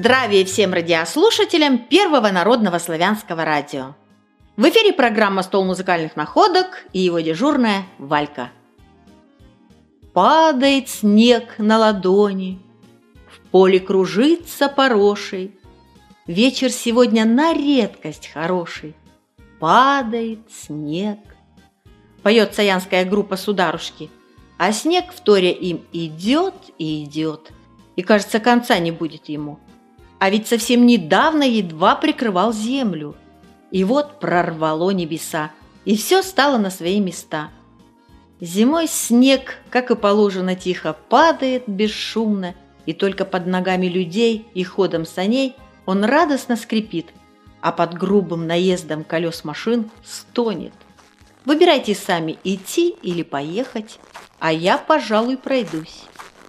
Здравия всем радиослушателям Первого народного славянского радио. В эфире программа «Стол музыкальных находок» и его дежурная Валька. Падает снег на ладони, в поле кружится порошей. Вечер сегодня на редкость хороший. Падает снег. Поет саянская группа «Сударушки», а снег вторя им идет и идет, и, кажется, конца не будет ему. А ведь совсем недавно едва прикрывал землю. И вот прорвало небеса, и все стало на свои места. Зимой снег, как и положено, тихо падает бесшумно, и только под ногами людей и ходом саней он радостно скрипит, а под грубым наездом колес машин стонет. Выбирайте сами, идти или поехать, а я, пожалуй, пройдусь.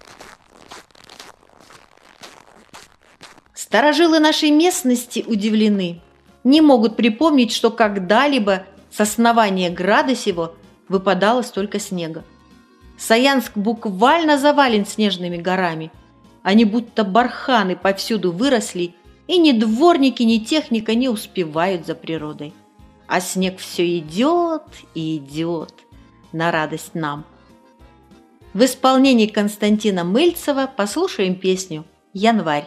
Старожилы нашей местности удивлены, не могут припомнить, что когда-либо с основания града сего выпадало столько снега. Саянск буквально завален снежными горами, они будто барханы повсюду выросли, и ни дворники, ни техника не успевают за природой. А снег все идет и идет, на радость нам. В исполнении Константина Мыльцева послушаем песню «Январь».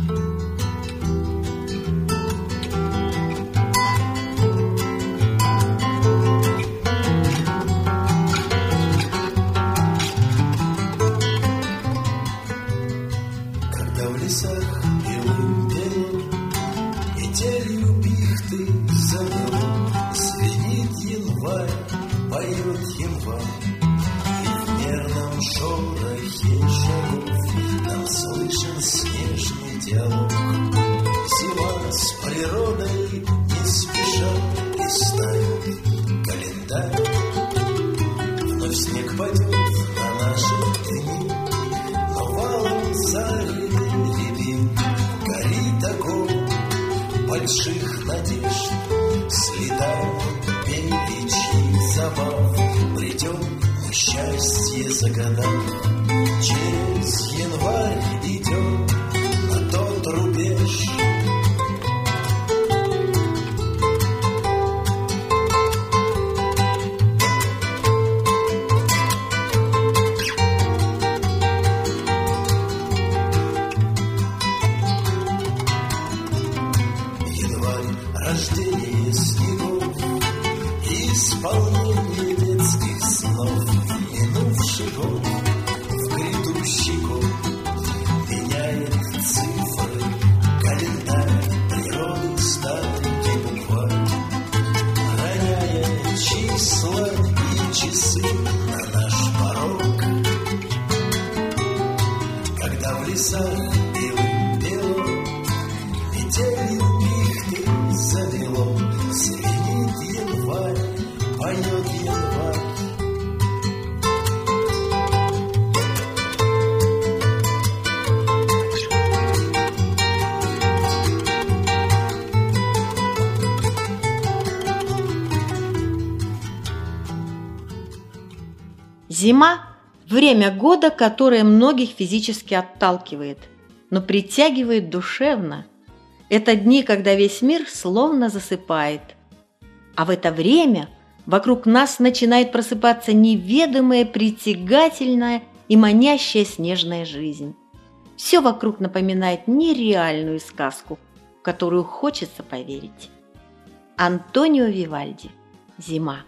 Зима с природой не спеша листает календарь. Вновь снег пойдет на наши дни, но валом зари рябин горит огонь больших надежд. Слетаем беличьих забав, придем мы счастье загадав. Через январь идем на тот рубеж. Январь — рождение снегов, исполнение детских снов. Минувший год в грядущий год меняет цифры, календарь природы старенький букварь, роняя числа и часы на наш порог. Когда в лесах белым-белым метелью пихты замело, звенит январь, поет январь. Зима – время года, которое многих физически отталкивает, но притягивает душевно. Это дни, когда весь мир словно засыпает. А в это время вокруг нас начинает просыпаться неведомая, притягательная и манящая снежная жизнь. Все вокруг напоминает нереальную сказку, в которую хочется поверить. Антонио Вивальди. Зима.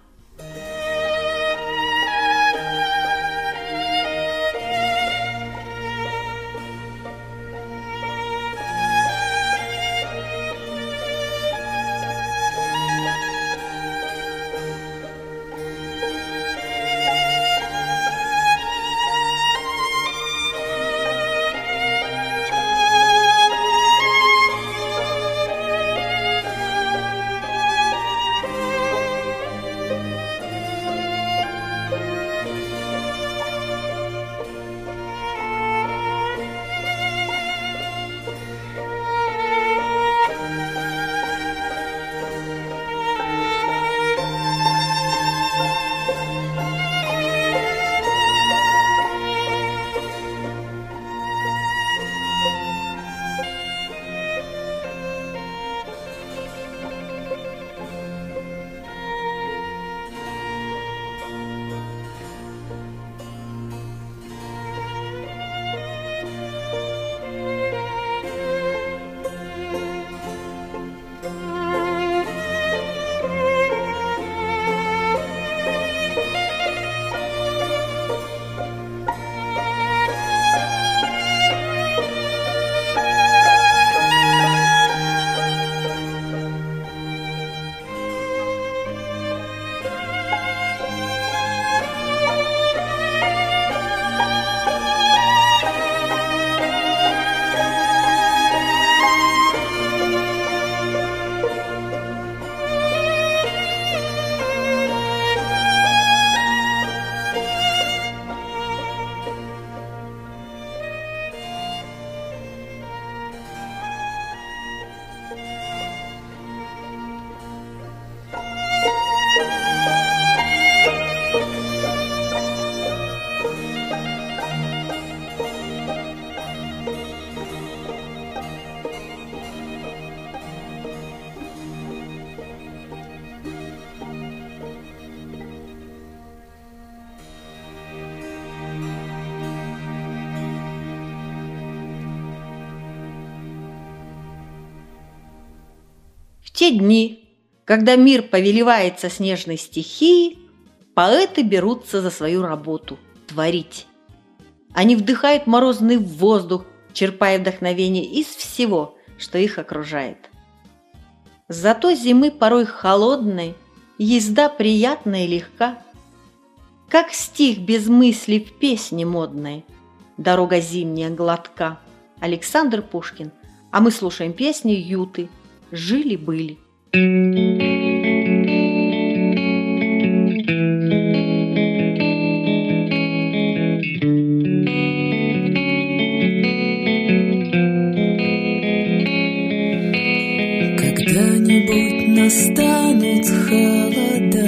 те дни, когда мир повелевается снежной стихией, поэты берутся за свою работу – творить. Они вдыхают морозный воздух, черпая вдохновение из всего, что их окружает. Зато зимы порой холодной, езда приятная и легка. Как стих без мысли в песне модной, дорога зимняя гладка. Александр Пушкин. А мы слушаем песню Юты «Жили-были». Когда-нибудь настанут холода,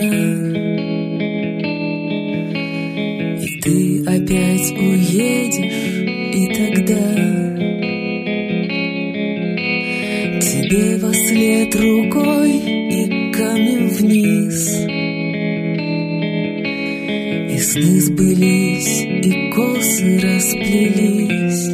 и ты опять уедешь, и тогда тебе вослед рукой и камнем вниз. И сны сбылись, и косы расплелись.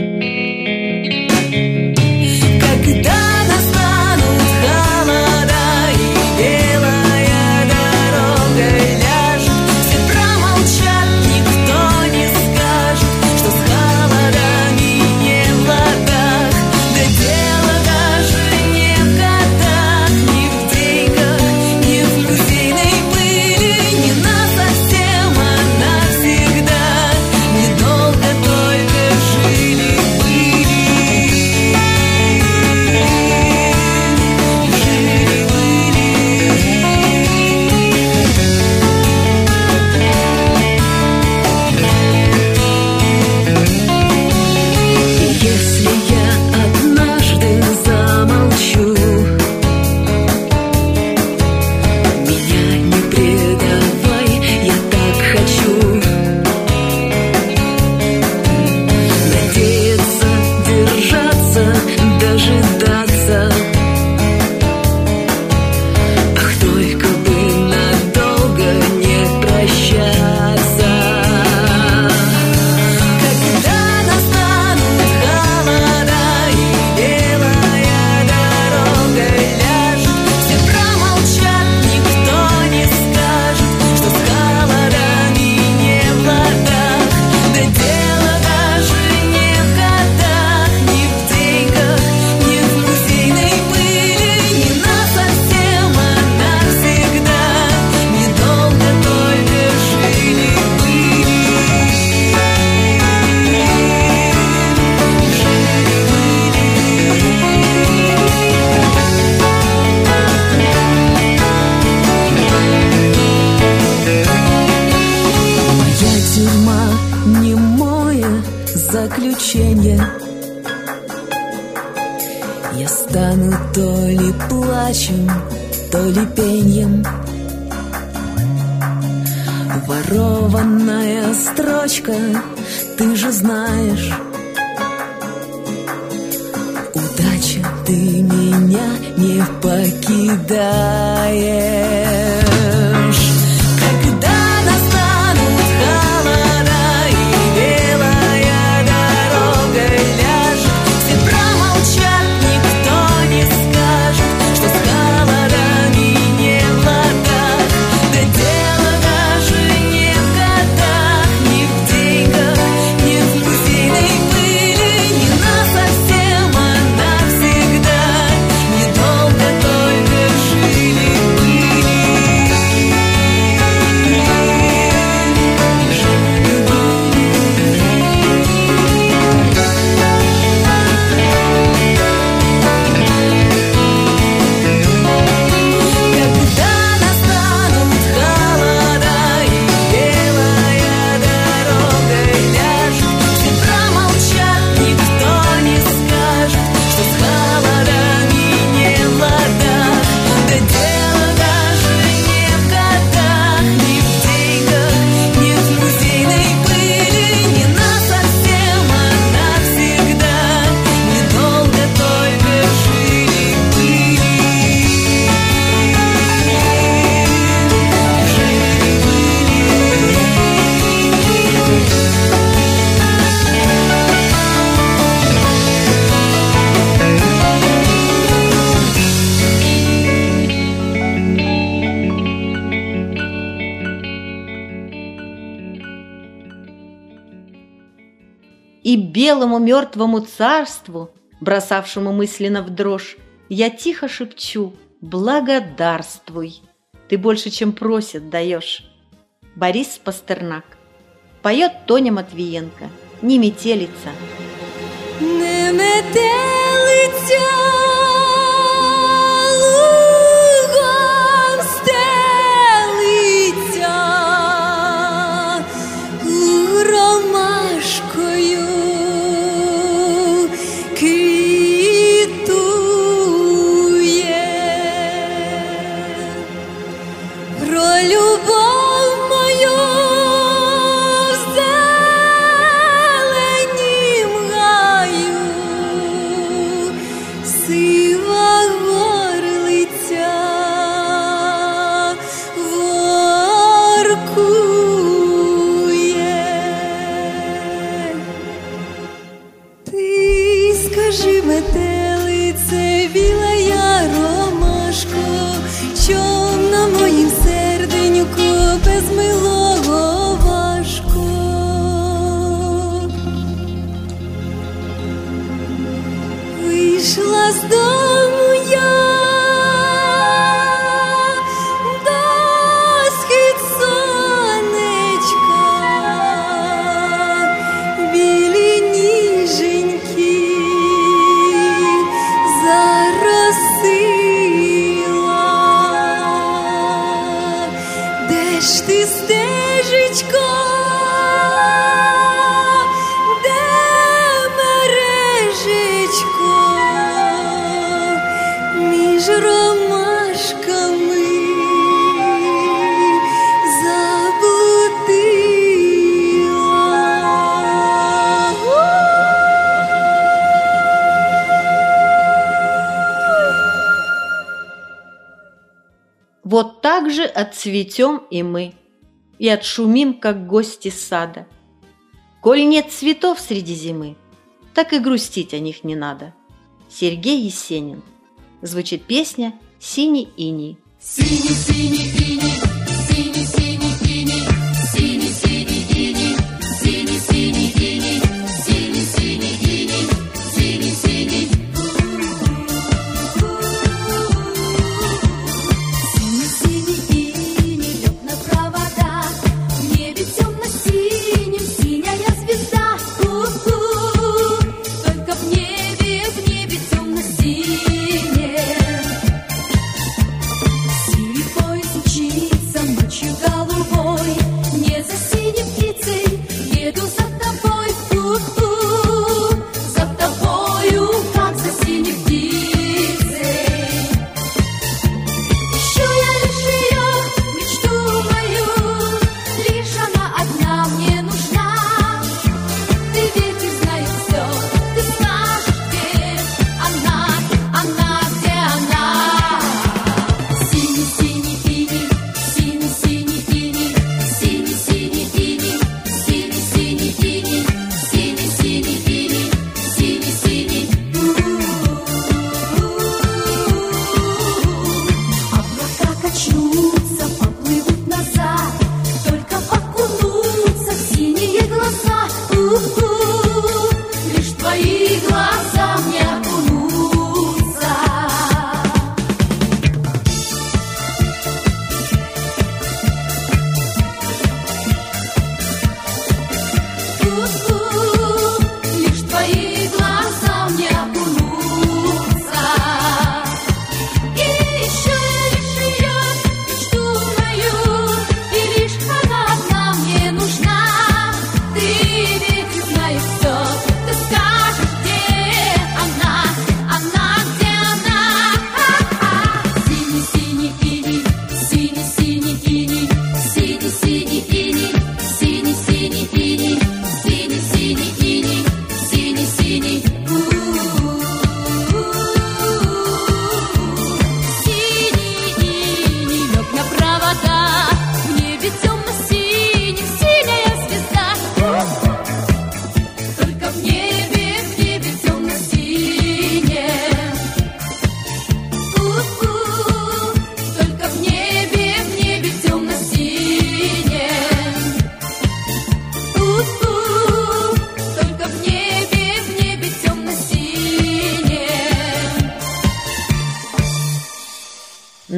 Когда настанут холода, и белая дорога ляжет, все промолчат, никто не скажет, что с холодами не в ладах. Да дело даже не в годах, не в деньгах, не в музейной пыли, не насовсем, а навсегда. Недолго только жили-были. Если я однажды замолчу, меня не предавай, я так хочу надеяться, держаться, дожидаться. Ах, только бы надолго не прощаться. Когда настанут холода, и белая дорога ляжет, все промолчат, никто не скажет, что с холодами не в ладах. Да дело даже не в годах, не в деньгах, не в музейной пыли, не насовсем, а навсегда. Недолго только жили-были. Моя тюрьма немое заключение. Я стану то ли плачем, то ли пеньем. Ворованная строчка, ты же знаешь. Удача, ты меня не покидаешь. Когда настанут холода, и белая дорога ляжет, все промолчат, никто не скажет, что с холодами не в ладах. Да дело даже не в годах, не в деньгах, не в музейной пыли, не насовсем, а навсегда. Недолго только жили-были. И белому мертвому царству, бросавшему мысленно в дрожь, я тихо шепчу: благодарствуй, ты больше, чем просит, даешь. Борис Пастернак. Поет Тоня Матвієнко. Не метелица. Не метелиця лугом стелиться, ромашкою квітує. Про любов мою в зеленім гаю сива горлиця воркує. Ти скажи, метелице, білая ромашко, чом на моїм серденьку без милого важко. Вийшла з дому я до схід сонечка, білі ніженькі заросила. Де ж ти, стежечко, де мережечко між ромашками Вот так же отцветем и мы, и отшумим, как гости сада. Коль нет цветов среди зимы, так и грустить о них не надо. Сергей Есенин. Звучит песня «Синий иней». Синий-синий иней, синий-синий иней, синий-синий иней, синий-синий иней, синий-синий иней, синий-синий. Синий-синий иней лёг на провода, в небе тёмно-синем синяя звезда. Только в небе тёмно-синем. Синий поезд мчится ночью голубой, не за синей птицей еду за тобой, за тобою, как за синей птицей. Ищу я лишь её, мечту мою, лишь она одна мне нужна. Ты ветер, знаешь всё, ты скажешь, где она, где она. Синий-синий иней, синий-синий иней, синий-синий иней, синий-синий иней, синий-синий иней, синий-синий. Облака качнутся, поплывут назад, только окунутся в синие глаза. Лишь твои глаза мне окунутся. Лишь твои глаза мне окунутся. И еще лишь её, мечту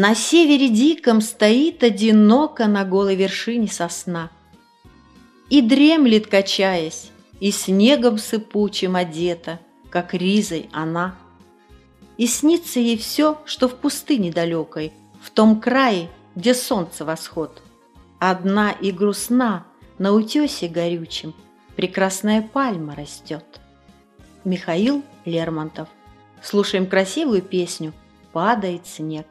На севере диком стоит одиноко на голой вершине сосна. И дремлет, качаясь, и снегом сыпучим одета, как ризой она. И снится ей все, что в пустыне далекой, в том крае, где солнце восход. Одна и грустна на утесе горючем прекрасная пальма растет. Михаил Лермонтов. Слушаем красивую песню «Падает снег».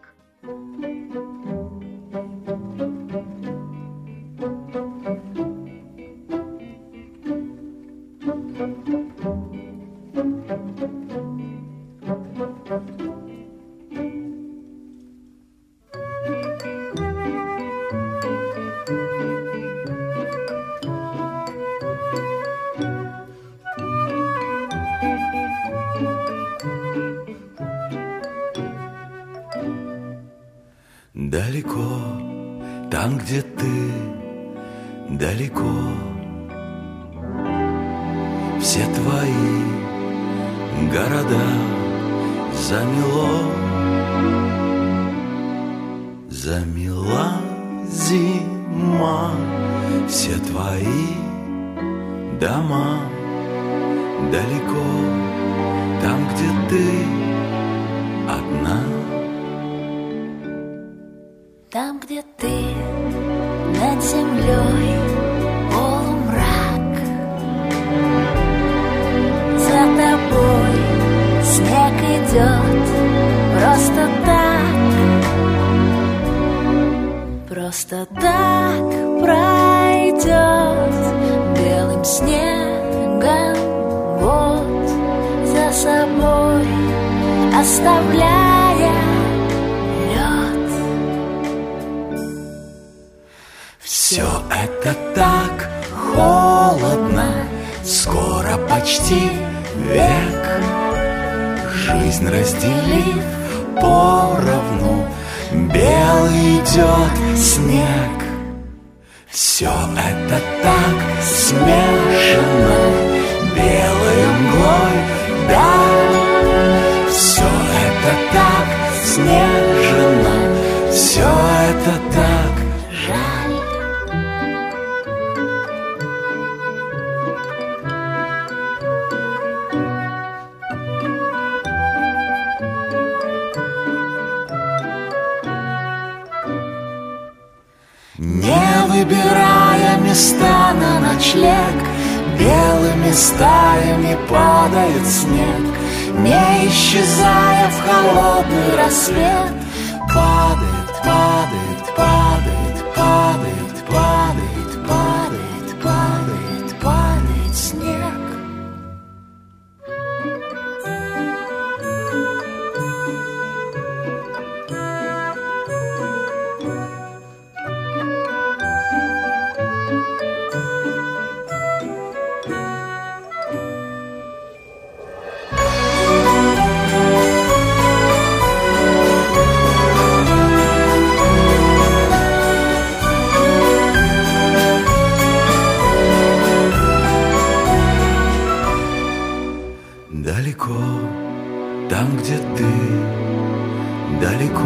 Далеко, там, где ты, далеко, все твои города замело, замела зима, все твои дома далеко, там, где ты одна. Там, где ты, над землей полумрак, за тобой снег идет просто так пройдет белым снегом, вот за собой оставляя все это так холодно, скоро почти век. Жизнь разделив поровну, белый идет снег. Все это так смешано, белой мглой, да. Все это так снежно, все это так жаль. Не выбирая места на ночлег, белыми стаями падает снег, не исчезая в холодный рассвет. Падает, падает, падает, падает, падает, падает, падает, падает снег. Далеко, там, где ты, далеко,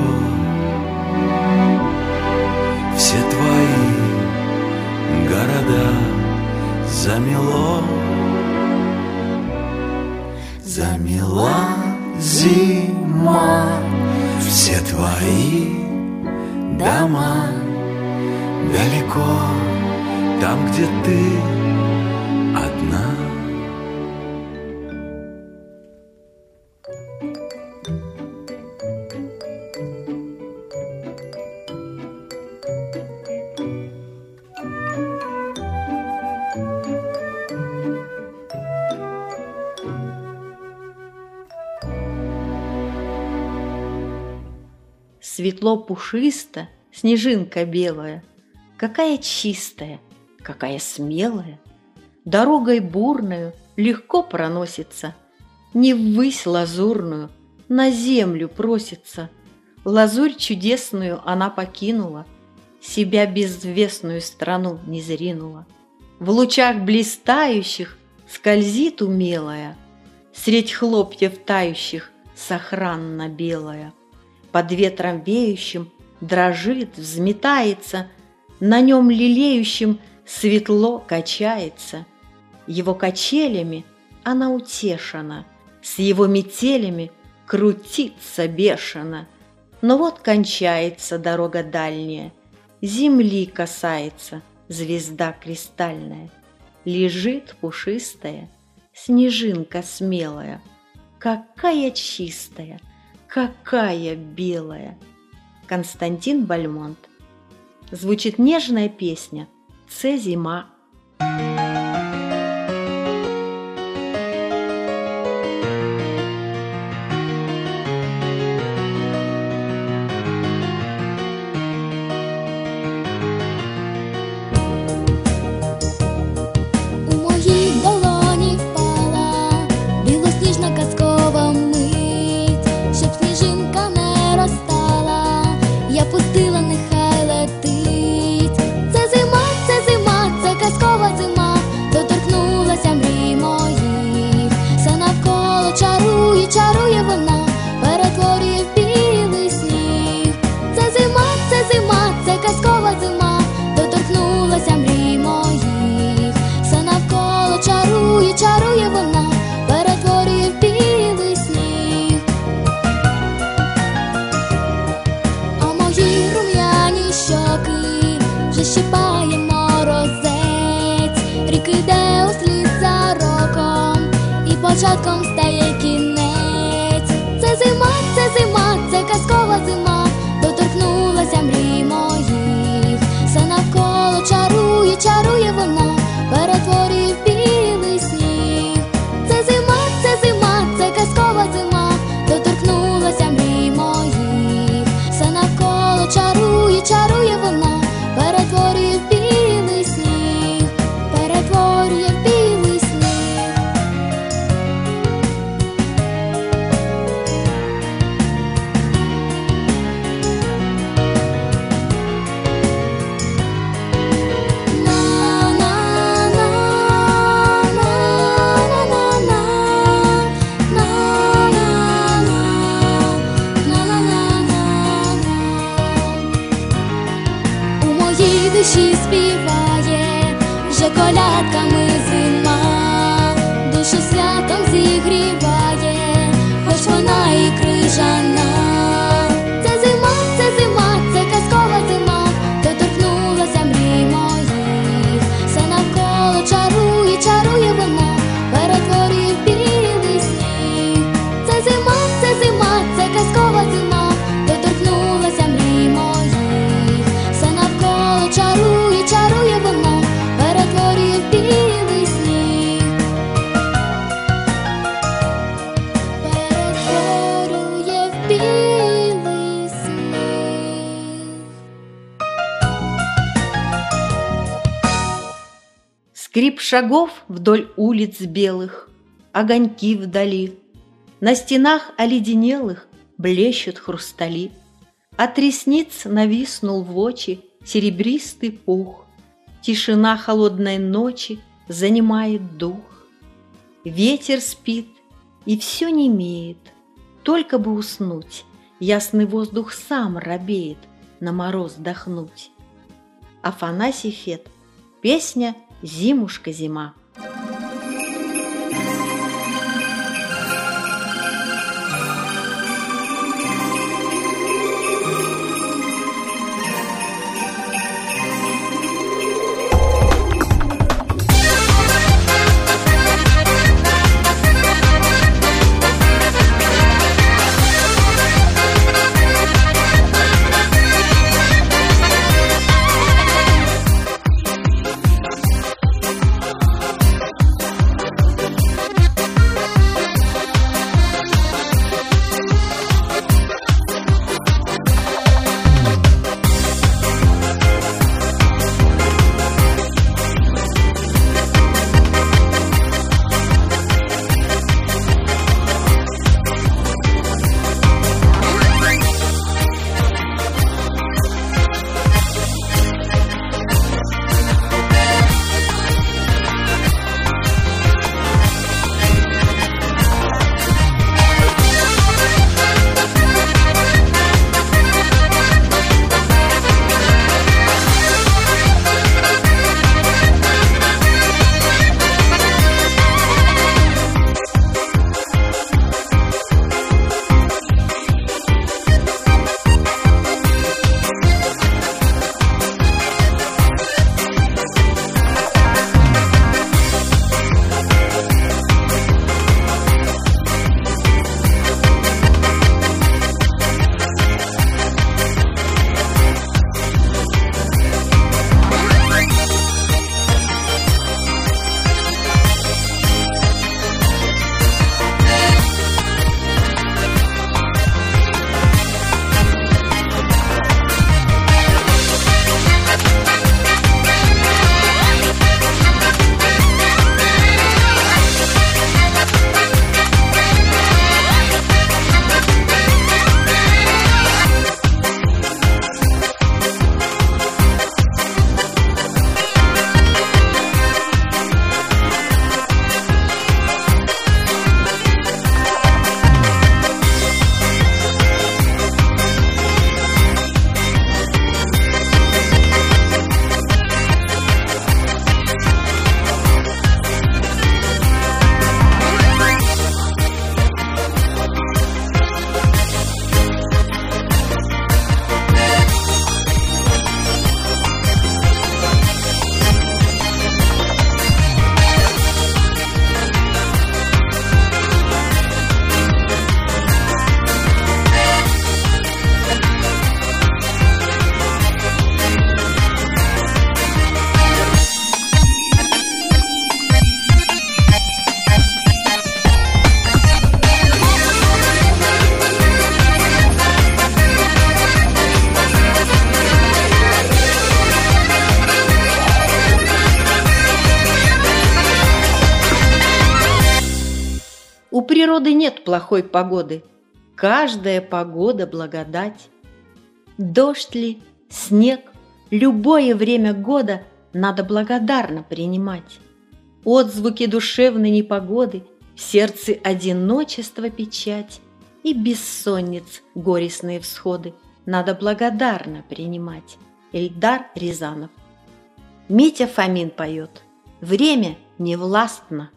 все твои города замело, замела зима, все твои дома далеко, там, где ты одна. Светло пушисто, снежинка белая, какая чистая, какая смелая, дорогой бурною легко проносится, не ввысь лазурную, на землю просится. Лазурь чудесную она покинула, себя безвестную страну не зринула. В лучах блистающих скользит умелая, средь хлопьев тающих сохранно белая. Под ветром веющим дрожит, взметается, на нем лелеющим светло качается. Его качелями она утешена, с его метелями крутится бешено. Но вот кончается дорога дальняя, земли касается звезда кристальная. Лежит пушистая снежинка смелая, какая чистая, какая белая. Константин Бальмонт. Звучит нежная песня «Це зима». Щипає морозець, рік іде услід за роком, і початком стає кінець. Це зима, це казкова зима, доторкнулася мрій моїх. Все навколо чарує, чарує вона, перетворює в білий сніг. Це зима, це казкова зима, доторкнулася мрій моїх. Все навколо чарує, чарує вона, перетворює в білий сніг, перетворює в білий сніг. Душі співає, вже колядками зима, душу святом зігріває, хоч вона і крижана. Це зима, це казкова зима, доторкнулася мрій моїх. Все навколо чарує, чарує вона, перетворює в білий сніг. Це зима, це казкова зима, доторкнулася мрій моїх. Все навколо чарує, чарує вона, перетворює в білий сніг, перетворює в білий сніг. Скрип шагов вдоль улиц белых, огоньки вдали, на стенах оледенелых блещут хрустали. От ресниц нависнул в очи серебристый пух, тишина холодной ночи занимает дух. Ветер спит, и все немеет, только бы уснуть, ясный воздух сам робеет на мороз дохнуть. Афанасий Фет. Песня «Зимушка, зима». природы нет плохой погоды, каждая погода благодать. Дождь ли, снег, любое время года надо благодарно принимать. Отзвуки душевной непогоды, в сердце одиночество печать и бессонниц горестные всходы надо благодарно принимать. Эльдар Рязанов. Митя Фомин поет. Время не властно.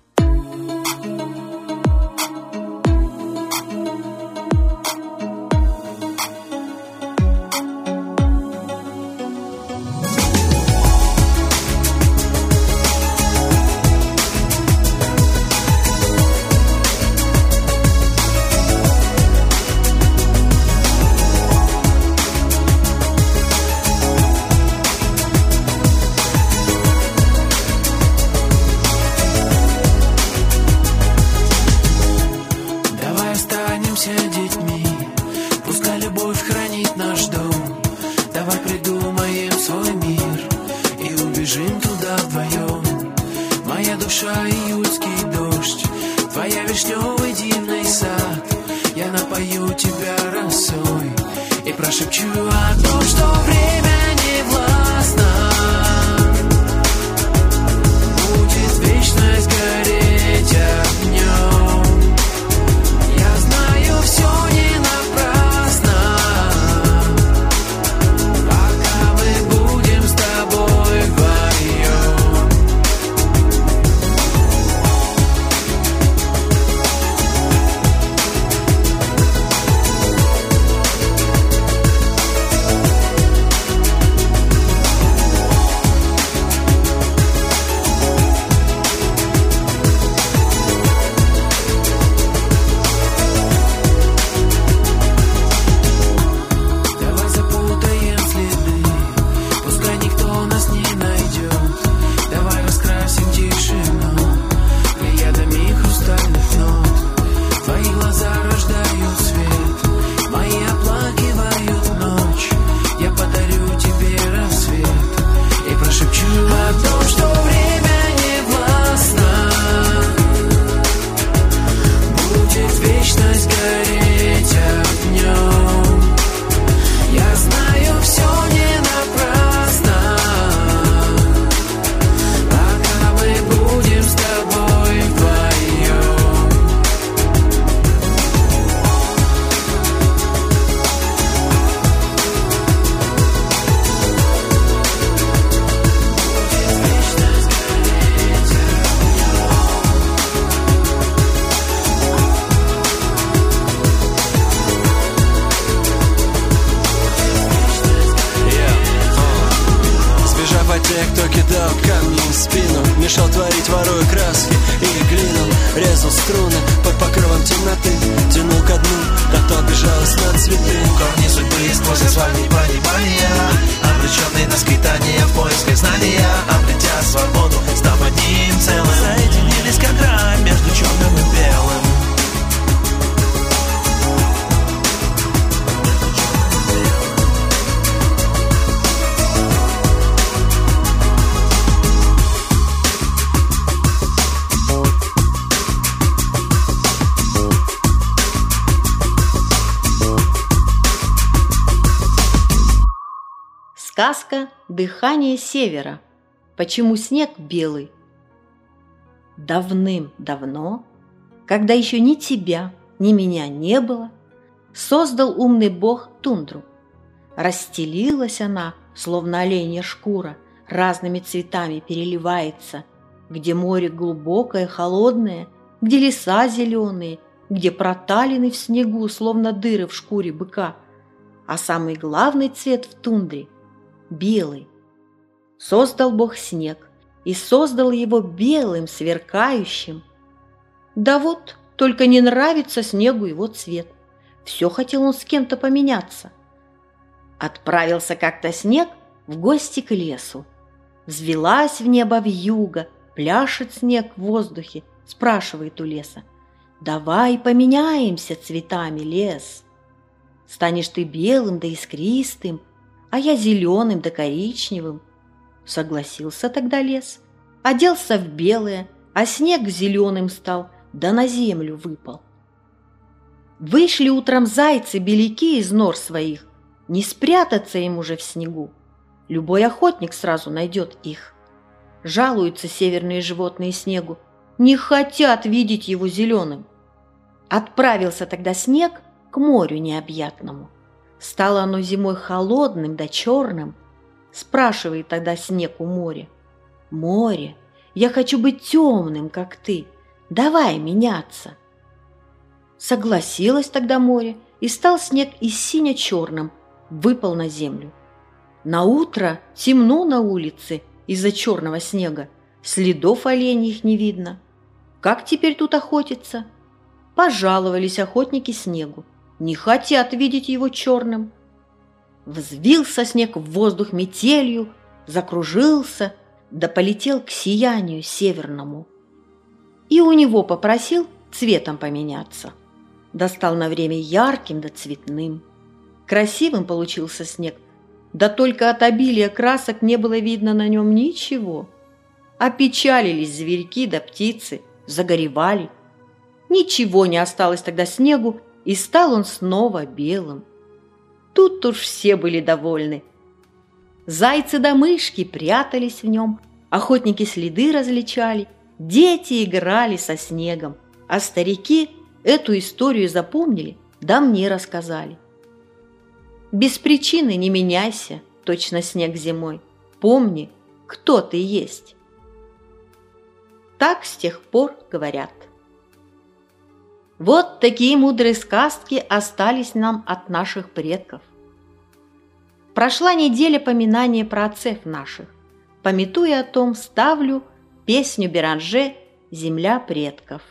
Сказка «Дыхание севера». Почему снег белый? Давным-давно, когда еще ни тебя, ни меня не было, создал умный бог тундру. Расстелилась она, словно оленья шкура, разными цветами переливается, где море глубокое, холодное, где леса зеленые, где проталины в снегу, словно дыры в шкуре быка, а самый главный цвет в тундре – белый. Создал Бог снег и создал его белым, сверкающим. Да вот, только не нравится снегу его цвет. Все хотел он с кем-то поменяться. Отправился как-то снег в гости к лесу. Взвелась в небо вьюга, пляшет снег в воздухе, спрашивает у леса: «Давай поменяемся цветами, лес. Станешь ты белым да искристым, а я зеленым да коричневым». Согласился тогда лес, оделся в белое, а снег зеленым стал, да на землю выпал. Вышли утром зайцы-беляки из нор своих, не спрятаться им уже в снегу. Любой охотник сразу найдет их. Жалуются северные животные снегу, не хотят видеть его зеленым. Отправился тогда снег к морю необъятному. Стало оно зимой холодным да черным. Спрашивает тогда снег у моря: «Море, я хочу быть темным, как ты, давай меняться». Согласилось тогда море, и стал снег и сине-черным, выпал на землю. Наутро темно на улице из-за черного снега, следов оленьих не видно. Как теперь тут охотиться? Пожаловались охотники снегу, не хотят видеть его черным. Взвился снег в воздух метелью, закружился, да полетел к сиянию северному. И у него попросил цветом поменяться. Достал на время ярким да цветным. Красивым получился снег, да только от обилия красок не было видно на нем ничего. Опечалились зверьки да птицы, загоревали. Ничего не осталось тогда снегу, и стал он снова белым. Тут уж все были довольны. Зайцы да мышки прятались в нем, охотники следы различали, дети играли со снегом, а старики эту историю запомнили, да мне рассказали. Без причины не меняйся, точно снег зимой. Помни, кто ты есть. Так с тех пор говорят. Вот такие мудрые сказки остались нам от наших предков. Прошла неделя поминания про отцев наших. Памятуя о том, ставлю песню Беранже «Земля предков».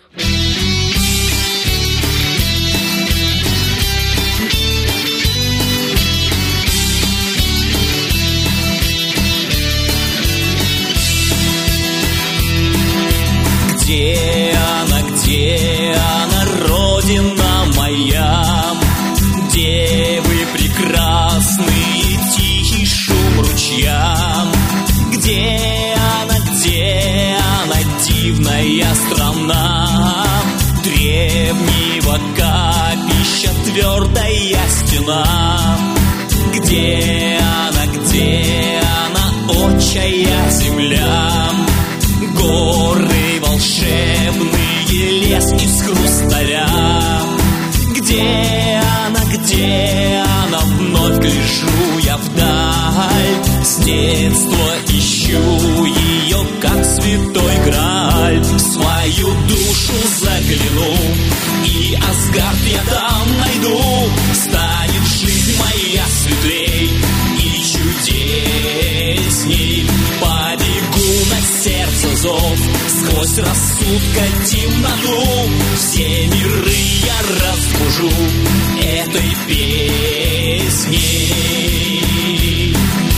Где она, родина моя? Девы прекрасные, тихий шум ручья. Где она, дивная страна? Древнего капища твердая стена. Где она, отчая земля? Горы волшебные, лес из хрусталя. Где она, вновь гляжу я вдаль. С детства ищу ее, как святой Грааль. В свою душу загляну, и Асгард я там найду. Станет жизнь моя светлей и чудесней. Побегу на сердце зов, сквозь рассудка темноту. Все миры я разбужу этой песней.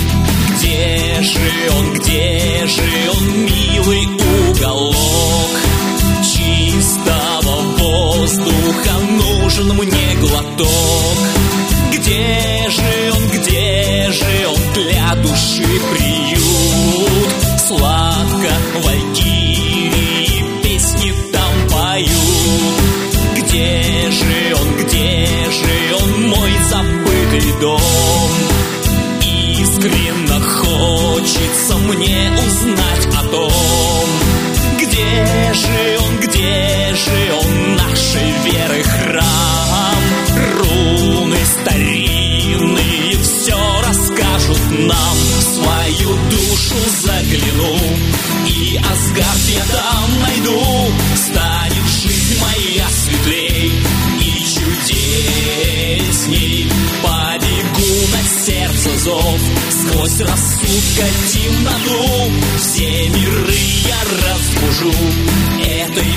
Где же он, милый уголок чистого воздуха? Нужен мне глоток. Где же он для души приют? Сладко валькирии песни там поют. Где же он, мой забытый дом? Искренне хочется мне узнать о том. Где же он, нашей веры храм? Руны старинные все расскажут нам. В свою душу загляну, и Асгард я там найду. Станет жизнь моя светлей и чудесней. Побегу на сердце зов, сквозь рассудка темноту. Все миры я разбужу этой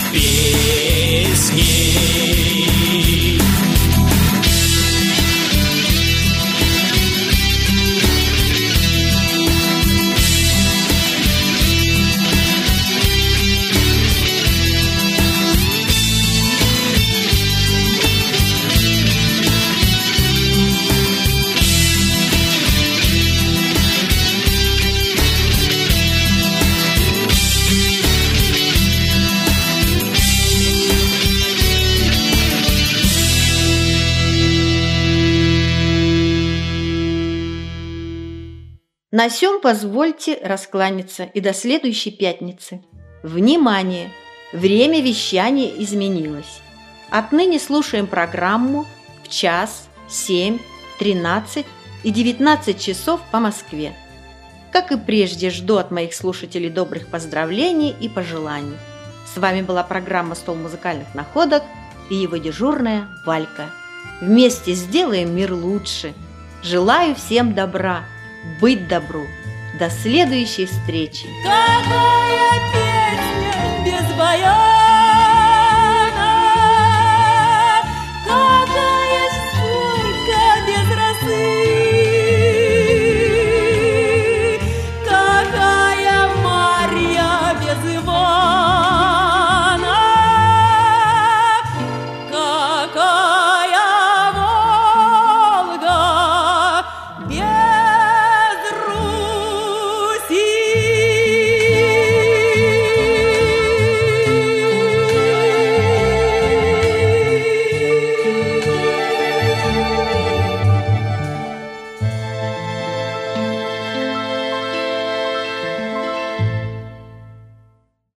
песней. На сём позвольте раскланяться и до следующей пятницы. Внимание! Время вещания изменилось. Отныне слушаем программу в час, 7, 13 и 19 часов по Москве. Как и прежде, жду от моих слушателей добрых поздравлений и пожеланий. С вами была программа «Стол музыкальных находок» и его дежурная Валька. Вместе сделаем мир лучше. Желаю всем добра, быть добру. До следующей встречи. Какая песня без боя.